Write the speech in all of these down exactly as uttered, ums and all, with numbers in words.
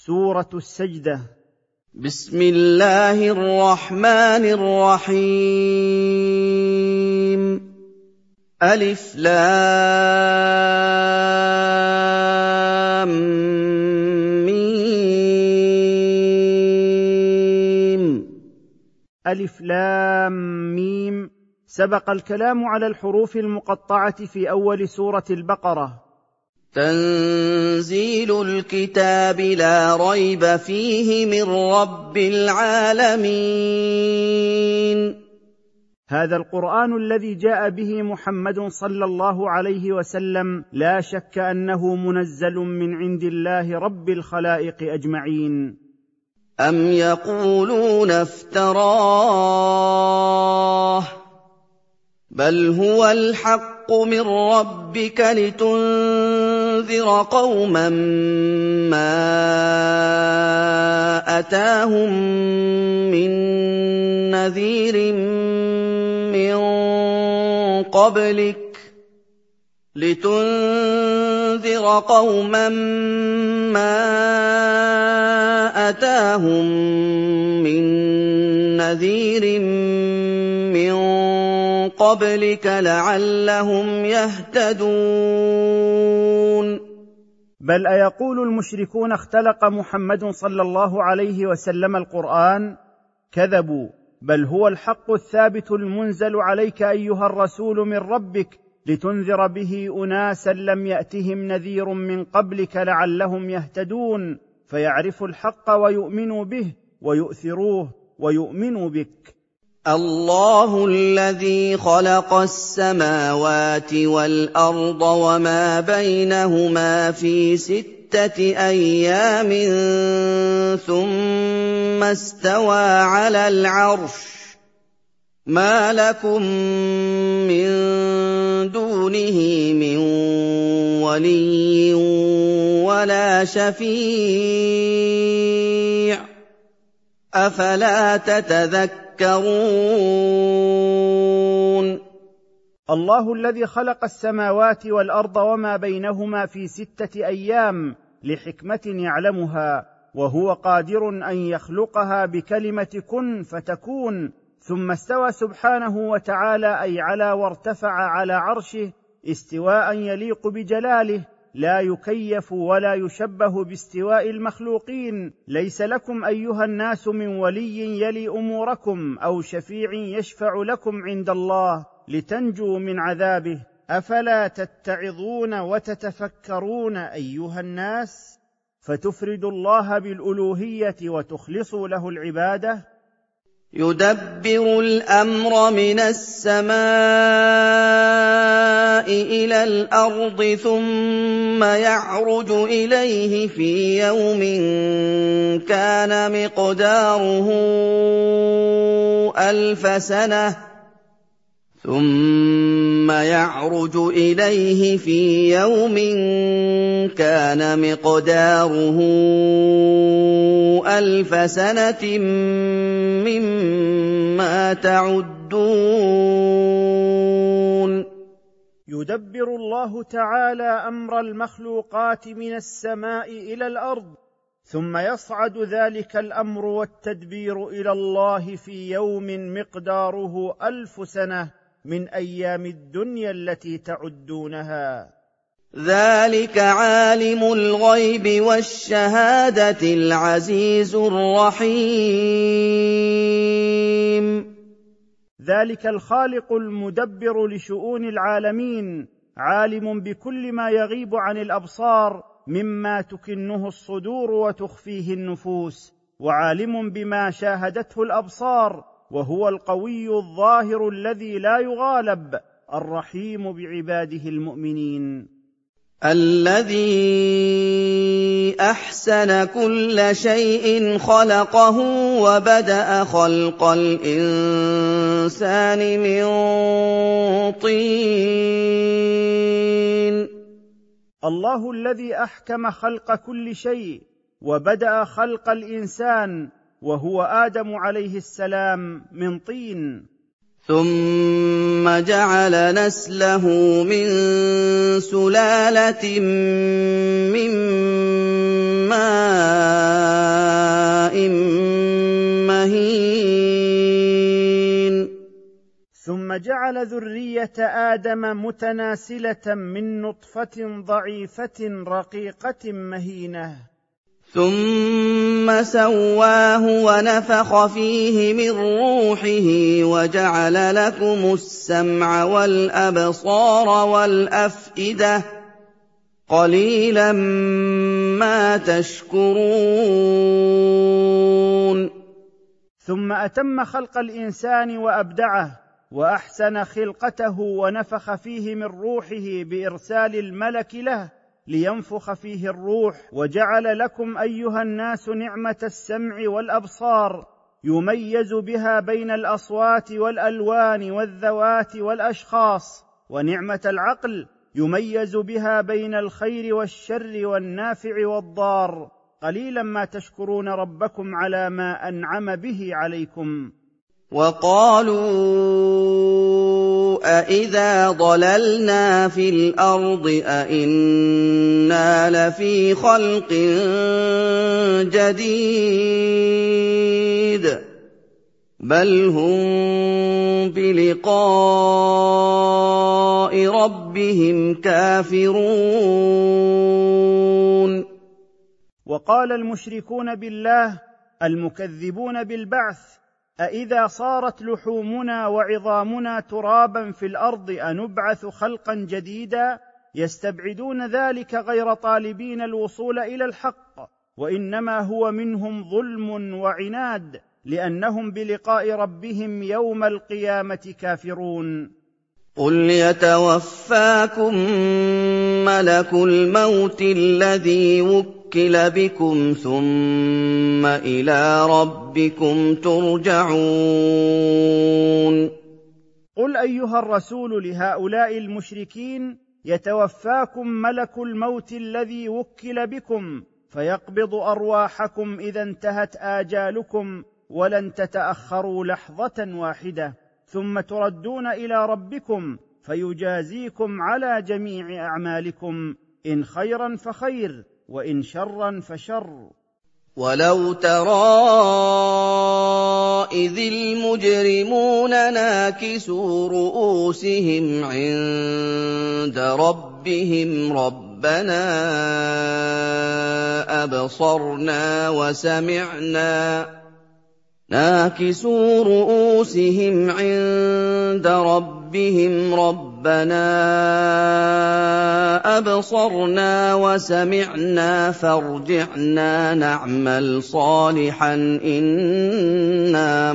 سورة السجدة. بسم الله الرحمن الرحيم. ألف لام ميم. ألف لام ميم. سبق الكلام على الحروف المقطعة في أول سورة البقرة. تنزيل الكتاب لا ريب فيه من رب العالمين. هذا القرآن الذي جاء به محمد صلى الله عليه وسلم لا شك أنه منزل من عند الله رب الخلائق أجمعين. أم يقولون افتراه بل هو الحق من ربك لتنذر قوما ما أتاهم من نذير من قبلك لتنذر قوما ما أتاهم من نذير من قبلك لعلهم يهتدون. بل أيقول المشركون اختلق محمد صلى الله عليه وسلم القرآن؟ كذبوا، بل هو الحق الثابت المنزل عليك أيها الرسول من ربك لتنذر به أناسا لم يأتهم نذير من قبلك لعلهم يهتدون، فيعرفوا الحق ويؤمنوا به ويؤثروه ويؤمنوا بك. الله الذي خلق السماوات والأرض وما بينهما في ستة أيام ثم استوى على العرش ما لكم من دونه من ولي ولا شفيع أفلا تتذكرون. الله الذي خلق السماوات والأرض وما بينهما في ستة أيام لحكمة يعلمها، وهو قادر أن يخلقها بكلمة كن فتكون، ثم استوى سبحانه وتعالى أي على وارتفع على عرشه استواء يليق بجلاله لا يكيف ولا يشبه باستواء المخلوقين. ليس لكم أيها الناس من ولي يلي أموركم أو شفيع يشفع لكم عند الله لتنجوا من عذابه. أفلا تتعظون وتتفكرون أيها الناس فتفردوا الله بالألوهية وتخلصوا له العبادة؟ يدبر الأمر من السماء إلى الأرض ثم يعرج إليه في يوم كان مقداره ألف سنة ثم يعرج إليه في يوم كان مقداره ألف سنة مما تعدون. يدبر الله تعالى أمر المخلوقات من السماء إلى الأرض، ثم يصعد ذلك الأمر والتدبير إلى الله في يوم مقداره ألف سنة من أيام الدنيا التي تعدونها. ذلك عالم الغيب والشهادة العزيز الرحيم. ذلك الخالق المدبر لشؤون العالمين، عالم بكل ما يغيب عن الأبصار مما تكنه الصدور وتخفيه النفوس، وعالم بما شاهدته الأبصار، وهو القوي الظاهر الذي لا يغالب، الرحيم بعباده المؤمنين. الذي أحسن كل شيء خلقه وبدأ خلق الإنسان من طين. الله الذي أحكم خلق كل شيء وبدأ خلق الإنسان وهو آدم عليه السلام من طين، ثم جعل نسله من سلالة من ماء جعل ذرية آدم متناسلة من نطفة ضعيفة رقيقة مهينة، ثم سواه ونفخ فيه من روحه وجعل لكم السمع والأبصار والأفئدة قليلا ما تشكرون. ثم أتم خلق الإنسان وأبدعه وأحسن خلقته ونفخ فيه من روحه بإرسال الملك له لينفخ فيه الروح، وجعل لكم أيها الناس نعمة السمع والأبصار يميز بها بين الأصوات والألوان والذوات والأشخاص، ونعمة العقل يميز بها بين الخير والشر والنافع والضار. قليلا ما تشكرون ربكم على ما أنعم به عليكم. وقالوا أإذا ضللنا في الأرض أإنا لفي خلق جديد بل هم بلقاء ربهم كافرون. وقال المشركون بالله المكذبون بالبعث: أإذا صارت لحومنا وعظامنا ترابا في الأرض أنبعث خلقا جديدا؟ يستبعدون ذلك غير طالبين الوصول إلى الحق، وإنما هو منهم ظلم وعناد، لأنهم بلقاء ربهم يوم القيامة كافرون. قل يتوفاكم ملك الموت الذي وكل بكم ثم إلى ربكم ترجعون. قل أيها الرسول لهؤلاء المشركين: يتوفاكم ملك الموت الذي وكل بكم فيقبض أرواحكم إذا انتهت آجالكم، ولن تتأخروا لحظة واحدة، ثم تردون إلى ربكم فيجازيكم على جميع أعمالكم، إن خيرا فخير وإن شرا فشر. ولو ترى إذ المجرمون ناكسوا رؤوسهم عند ربهم ربنا أبصرنا وسمعنا ناكسوا رؤوسهم عند ربهم ربنا أبصرنا وسمعنا فارجعنا نعمل صالحا إنا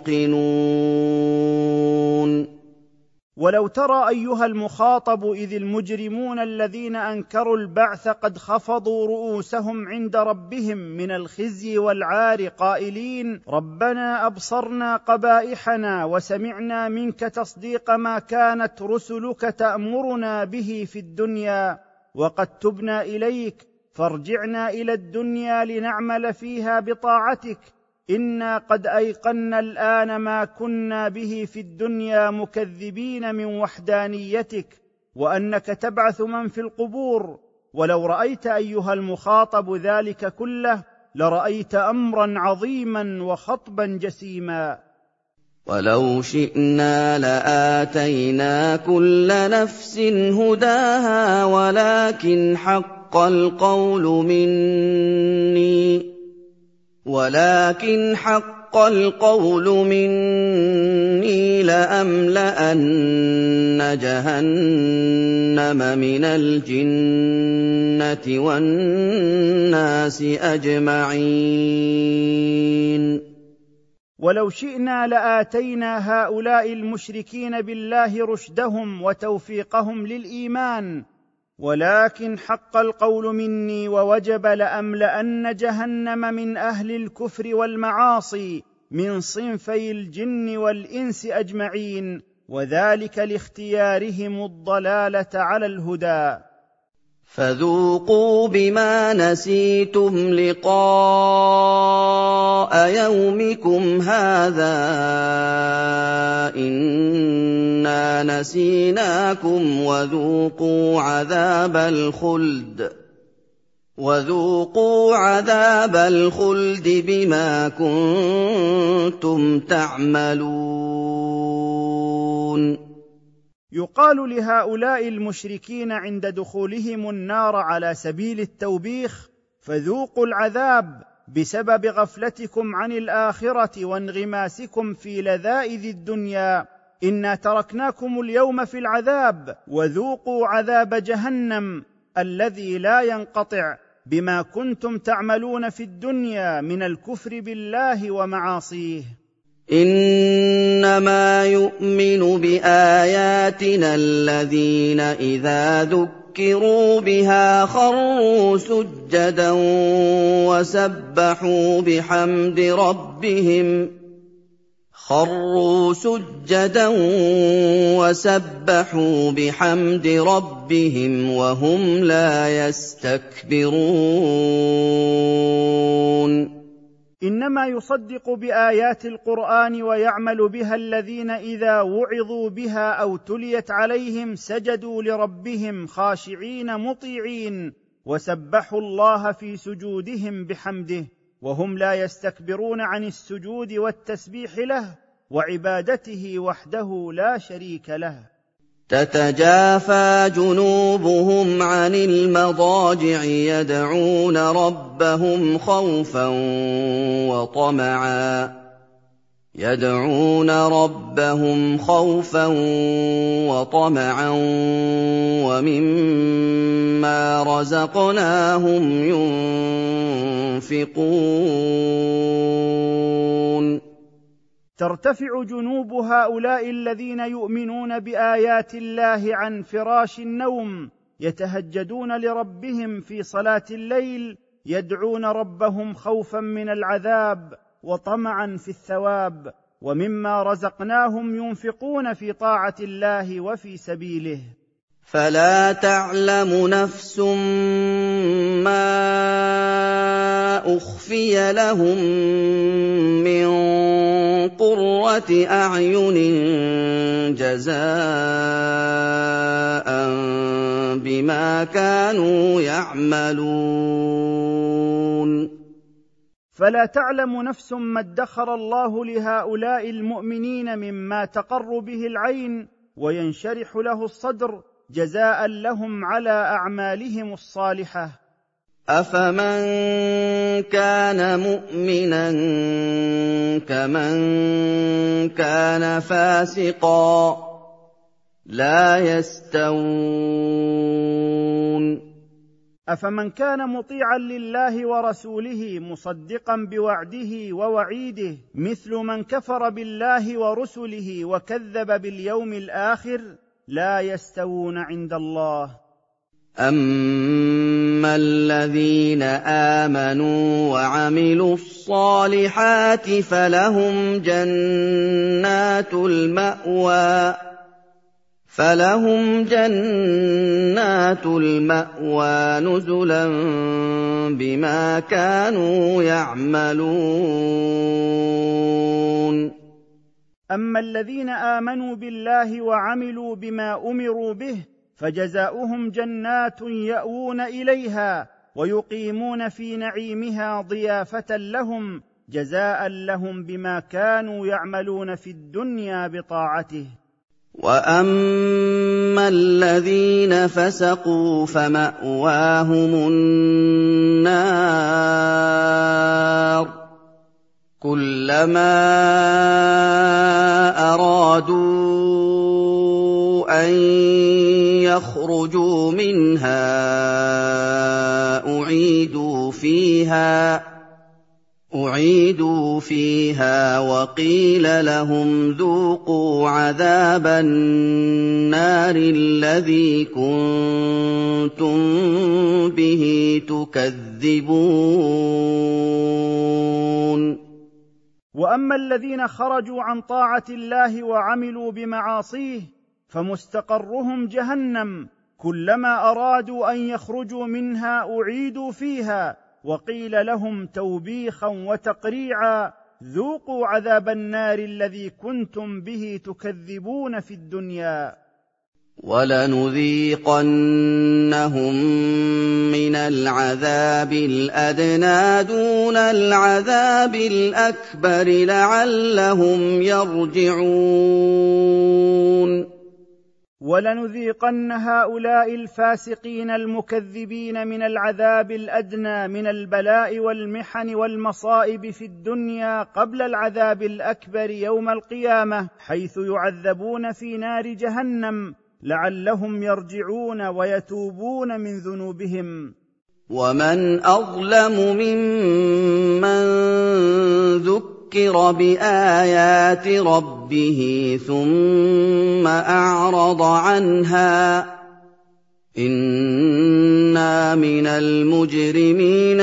موقنون. ولو ترى أيها المخاطب إذ المجرمون الذين أنكروا البعث قد خفضوا رؤوسهم عند ربهم من الخزي والعار قائلين: ربنا أبصرنا قبائحنا وسمعنا منك تصديق ما كانت رسلك تأمرنا به في الدنيا، وقد تبنا إليك فارجعنا إلى الدنيا لنعمل فيها بطاعتك، إنا قد أيقنا الآن ما كنا به في الدنيا مكذبين من وحدانيتك، وأنك تبعث من في القبور. ولو رأيت أيها المخاطب ذلك كله لرأيت أمرا عظيما وخطبا جسيما. ولو شئنا لآتينا كل نفس هداها ولكن حق القول مني ولكن حق القول مني لأملأن جهنم من الجنة والناس أجمعين. ولو شئنا لآتينا هؤلاء المشركين بالله رشدهم وتوفيقهم للإيمان، ولكن حق القول مني ووجب لأملأن جهنم من أهل الكفر والمعاصي من صنفي الجن والإنس أجمعين، وذلك لاختيارهم الضلالة على الهدى. فذوقوا بما نسيتم لقاء يومكم هذا إنا نسيناكم وذوقوا عذاب الخلد وَذُوقُوا عَذَابَ الْخُلْدِ بِمَا كُنتُمْ تَعْمَلُونَ. يقال لهؤلاء المشركين عند دخولهم النار على سبيل التوبيخ: فذوقوا العذاب بسبب غفلتكم عن الآخرة وانغماسكم في لذائذ الدنيا، إنا تركناكم اليوم في العذاب، وذوقوا عذاب جهنم الذي لا ينقطع بما كنتم تعملون في الدنيا من الكفر بالله ومعاصيه. إنما يؤمن بآياتنا الذين إذا ذكروا بها خروا سجدا وسبحوا بحمد ربهم خروا سجدا وسبحوا بحمد ربهم وهم لا يستكبرون. إنما يصدق بآيات القرآن ويعمل بها الذين إذا وعظوا بها أو تليت عليهم سجدوا لربهم خاشعين مطيعين، وسبحوا الله في سجودهم بحمده، وهم لا يستكبرون عن السجود والتسبيح له وعبادته وحده لا شريك له. تتجافى جنوبهم عن المضاجع يدعون ربهم خوفا وطمعا يدعون ربهم خوفا وطمعا ومما رزقناهم ينفقون. ترتفع جنوب هؤلاء الذين يؤمنون بآيات الله عن فراش النوم، يتهجدون لربهم في صلاة الليل، يدعون ربهم خوفا من العذاب وطمعا في الثواب، ومما رزقناهم ينفقون في طاعة الله وفي سبيله. فلا تعلم نفس ما أخفي لهم من قرة أعين جزاء بما كانوا يعملون. فلا تعلم نفس ما ادخر الله لهؤلاء المؤمنين مما تقر به العين وينشرح له الصدر جزاء لهم على أعمالهم الصالحة. أفمن كان مؤمنا كمن كان فاسقا لا يستوون. أفمن كان مطيعا لله ورسوله مصدقا بوعده ووعيده مثل من كفر بالله ورسله وكذب باليوم الآخر لا يستوون عند الله. أما الذين آمنوا وعملوا الصالحات فلهم جنات المأوى فلهم جنات المأوى نزلا بما كانوا يعملون. أما الذين آمنوا بالله وعملوا بما أمروا به فجزاؤهم جنات يأوون إليها ويقيمون في نعيمها ضيافة لهم جزاء لهم بما كانوا يعملون في الدنيا بطاعته. وأما الذين فسقوا فمأواهم النار كلما أرادوا أن يخرجوا منها أعيدوا فيها أعيدوا فيها وقيل لهم ذوقوا عذاب النار الذي كنتم به تكذبون. وأما الذين خرجوا عن طاعة الله وعملوا بمعاصيه فمستقرهم جهنم كلما أرادوا أن يخرجوا منها أعيدوا فيها وقيل لهم توبيخا وتقريعا ذوقوا عذاب النار الذي كنتم به تكذبون في الدنيا. وَلَنُذِيقَنَّهُم مِّنَ الْعَذَابِ الْأَدْنَىٰ دُونَ الْعَذَابِ الْأَكْبَرِ لَعَلَّهُمْ يَرْجِعُونَ وَلَنُذِيقَنَّ هَٰؤُلَاءِ الْفَاسِقِينَ الْمُكَذِّبِينَ مِنَ الْعَذَابِ الْأَدْنَىٰ مِنَ الْبَلَاءِ وَالْمِحَنِ وَالْمَصَائِبِ في الدُّنْيَا قبل العذاب الأكبر يوم القيامة، حيث يعذبون في نار جهنم لعلهم يرجعون ويتوبون من ذنوبهم. وَمَنْ أَظْلَمُ مِمَّن ذُكِّرَ بِآيَاتِ رَبِّهِ ثُمَّ أَعْرَضَ عَنْهَا ۚ إِنَّا مِنَ الْمُجْرِمِينَ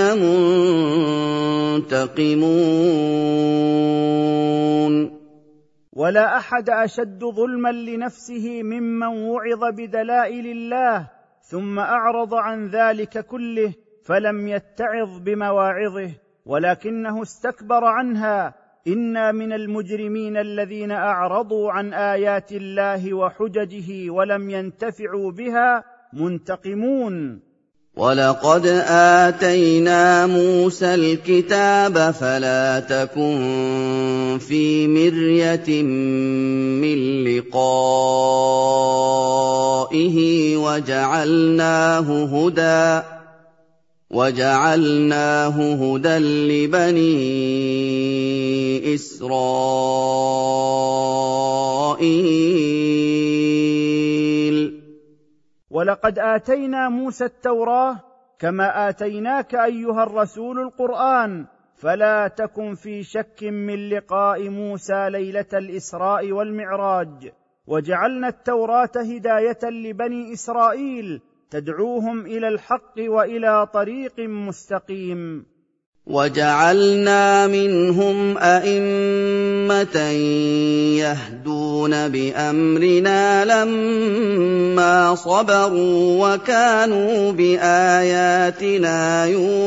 مُنتَقِمُونَ ولا أحد أشد ظلما لنفسه ممن وعظ بدلائل الله ثم أعرض عن ذلك كله فلم يتعظ بمواعظه، ولكنه استكبر عنها. إنا من المجرمين الذين أعرضوا عن آيات الله وحججه ولم ينتفعوا بها منتقمون. وَلَقَدْ آتَيْنَا مُوسَى الْكِتَابَ فَلَا تَكُن فِي مِرْيَةٍ مِّن لِّقَائِهِ وَجَعَلْنَاهُ هُدًى وَجَعَلْنَاهُ هُدًى لِّبَنِي إِسْرَائِيلَ. وَلَقَدْ آتَيْنَا مُوسَى التَّوْرَاةَ كَمَا آتَيْنَاكَ أَيُّهَا الرَّسُولُ القُرْآنَ، فَلَا تَكُن فِي شَكٍّ مِّن لِّقَاءِ مُوسَىٰ لَيْلَةَ الْإِسْرَاءِ وَالْمِعْرَاجِ. وَجَعَلْنَا التَّوْرَاةَ هِدَايَةً لِّبَنِي إِسْرَائِيلَ تدعوهم إلى الحق وإلى طريق مستقيم. وَجَعَلْنَا مِنْهُمْ أَئِمَّةً يَهْدُونَ بِأَمْرِنَا لَمَّا صَبَرُوا وَكَانُوا بِآيَاتِنَا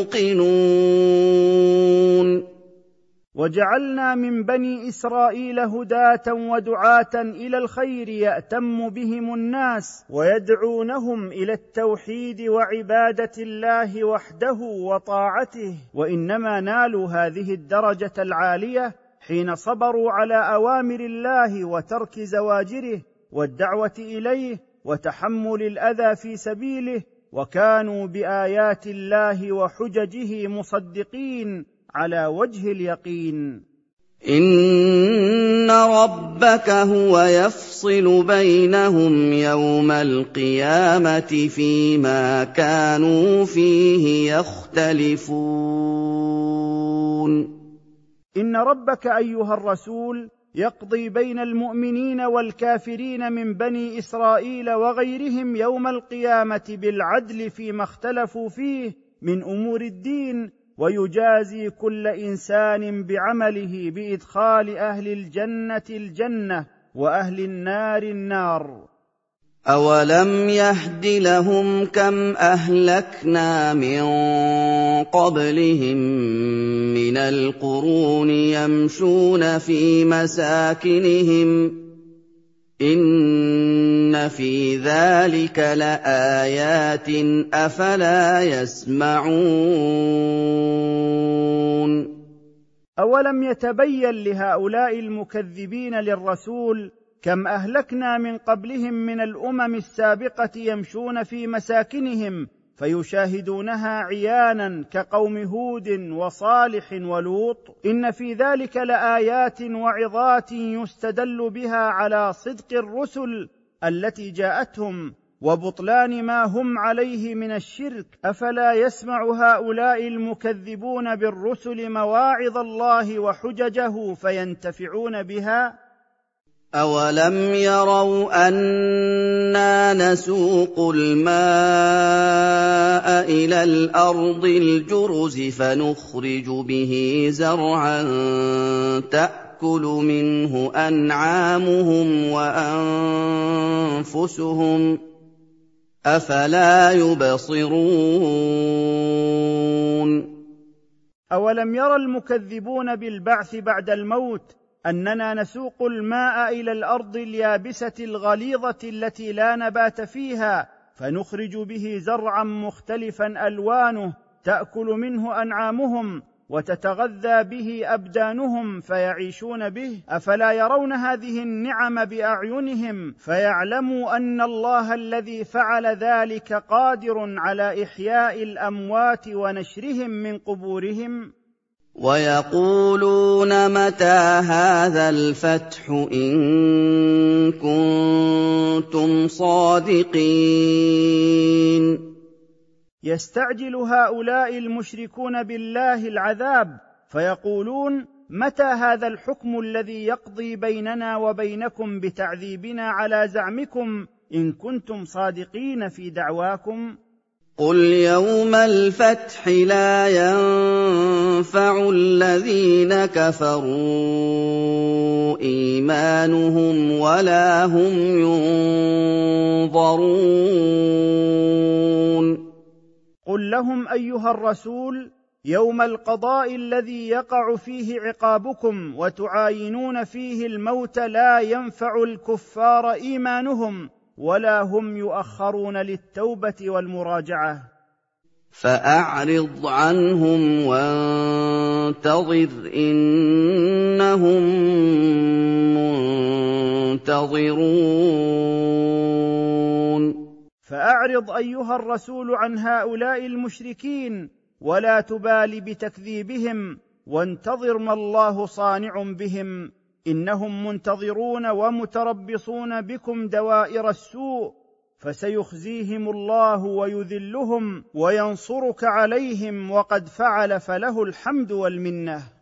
يُوقِنُونَ وَجَعَلْنَا مِن بَنِي إِسْرَائِيلَ هُداةً وَدُعَاةً إِلَى الْخَيْرِ يَأْتَمُّ بِهِمُ النَّاسُ وَيَدْعُونَهُمْ إِلَى التَّوْحِيدِ وَعِبَادَةِ الله وحده وطاعته. وإنما نالوا هذه الدرجة العالية حين صبروا على أوامر الله وترك زواجره والدعوة إليه وتحمل الأذى في سبيله، وكانوا بآيات الله وحججه مصدقين على وجه اليقين. إِنَّ رَبَّكَ هُوَ يَفْصِلُ بَيْنَهُمْ يَوْمَ الْقِيَامَةِ فِيمَا كَانُوا فِيهِ يَخْتَلِفُونَ إن ربك أيها الرسول يقضي بين المؤمنين والكافرين من بني إسرائيل وغيرهم يوم القيامة بالعدل فيما اختلفوا فيه من أمور الدين، ويجازي كل إنسان بعمله بإدخال أهل الجنة الجنة وأهل النار النار. أَوَلَمْ يَهْدِ لَهُمْ كَمْ أَهْلَكْنَا مِن قَبْلِهِم مِّنَ الْقُرُونِ يَمْشُونَ فِي مَسَاكِنِهِمْ ۗ إِنَّ فِي ذَٰلِكَ لَآيَاتٍ ۖ أَفَلَا يَسْمَعُونَ أَوَلَمْ يَتَبَيَّن لهؤلاء المكذبين للرسول كم أهلكنا من قبلهم من الأمم السابقة يمشون في مساكنهم فيشاهدونها عيانا كقوم هود وصالح ولوط؟ إن في ذلك لآيات وعظات يستدل بها على صدق الرسل التي جاءتهم وبطلان ما هم عليه من الشرك. أفلا يسمع هؤلاء المكذبون بالرسل مواعظ الله وحججه فينتفعون بها؟ أَوَلَمْ يَرَوْا أَنَّا نَسُوقُ الْمَاءَ إِلَى الْأَرْضِ الْجُرُزِ فَنُخْرِجُ بِهِ زَرْعًا تَأْكُلُ مِنْهُ أَنْعَامُهُمْ وَأَنفُسُهُمْ ۖ أَفَلَا يُبْصِرُونَ أَوَلَمْ يَرَ المكذبون بالبعث بعد الموت اننا نسوق الماء الى الارض اليابسه الغليظه التي لا نبات فيها، فنخرج به زرعا مختلفا الوانه تاكل منه انعامهم وتتغذى به ابدانهم فيعيشون به. افلا يرون هذه النعم باعينهم فيعلموا ان الله الذي فعل ذلك قادر على احياء الاموات ونشرهم من قبورهم؟ ويقولون متى هذا الفتح إن كنتم صادقين. يستعجل هؤلاء المشركون بالله العذاب فيقولون متى هذا الحكم الذي يقضي بيننا وبينكم بتعذيبنا على زعمكم إن كنتم صادقين في دعواكم؟ قل يوم الفتح لا ينفع الذين كفروا إيمانهم ولا هم ينظرون. قل لهم أيها الرسول يوم القضاء الذي يقع فيه عقابكم وتعاينون فيه الموت لا ينفع الكفار إيمانهم ولا هم يؤخرون للتوبة والمراجعة. فأعرض عنهم وانتظر إنهم منتظرون. فأعرض أيها الرسول عن هؤلاء المشركين ولا تبال بتكذيبهم، وانتظر ما الله صانع بهم، إنهم منتظرون ومتربصون بكم دوائر السوء، فسيخزيهم الله ويذلهم وينصرك عليهم، وقد فعل فله الحمد والمنة.